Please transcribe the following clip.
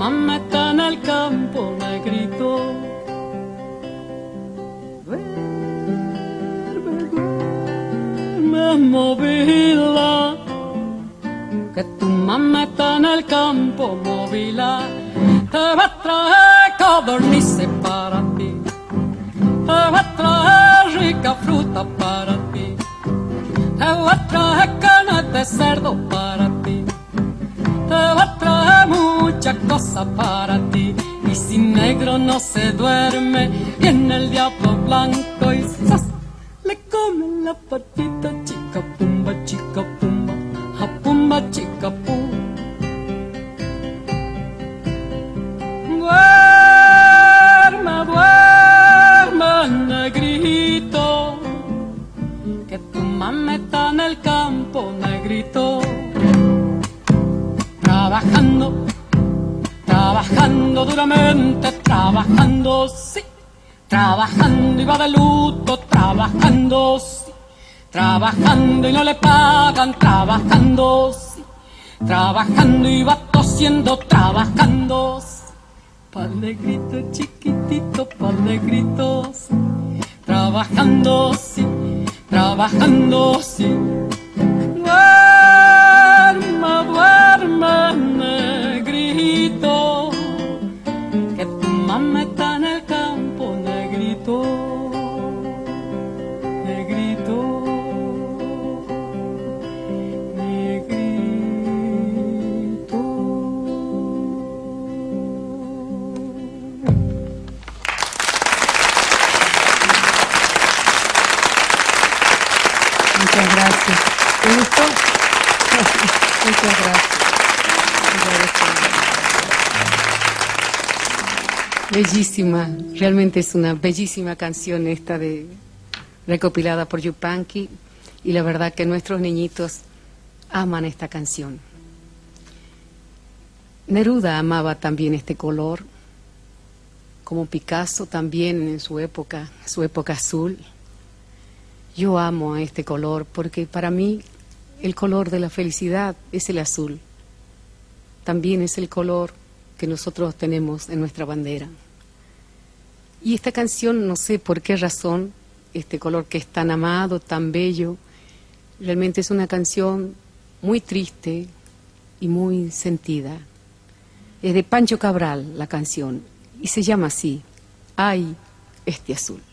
mamá está en el campo, negrito. Duerme, movila, que tu mamá está en el campo, movila. Te va a traer codornices para ti, te va a traer rica fruta para ti, te va a traer carne de cerdo para ti, te va a traer muchas cosas para ti. Y si negro no se duerme, viene el diablo blanco y ¡zas! Le come la patita, chica pumba, a pumba, chica pum. Duerme, duerme, negrito, que tu mamá está en el campo, negrito. Trabajando, trabajando duramente, trabajando, sí. Trabajando y va de luto, trabajando, sí. Trabajando y no le pagan, trabajando, sí. Trabajando y va tosiendo, trabajando, sí. Pa'l negrito chiquitito, pa'l negrito, sí. Trabajando, sí. Trabajando, sí. Duerme, duerme, negrito, que tu mamá está en el campo, negrito, negrito, negrito. Muchas gracias. ¿Te gustó? Muchas gracias. Bellísima, realmente es una bellísima canción esta recopilada por Yupanqui, y la verdad que nuestros niñitos aman esta canción. Neruda amaba también este color, como Picasso también en su época azul. Yo amo a este color porque para mí el color de la felicidad es el azul. También es el color que nosotros tenemos en nuestra bandera. Y esta canción, no sé por qué razón, este color que es tan amado, tan bello, realmente es una canción muy triste y muy sentida. Es de Pancho Cabral la canción y se llama así: Ay, este azul.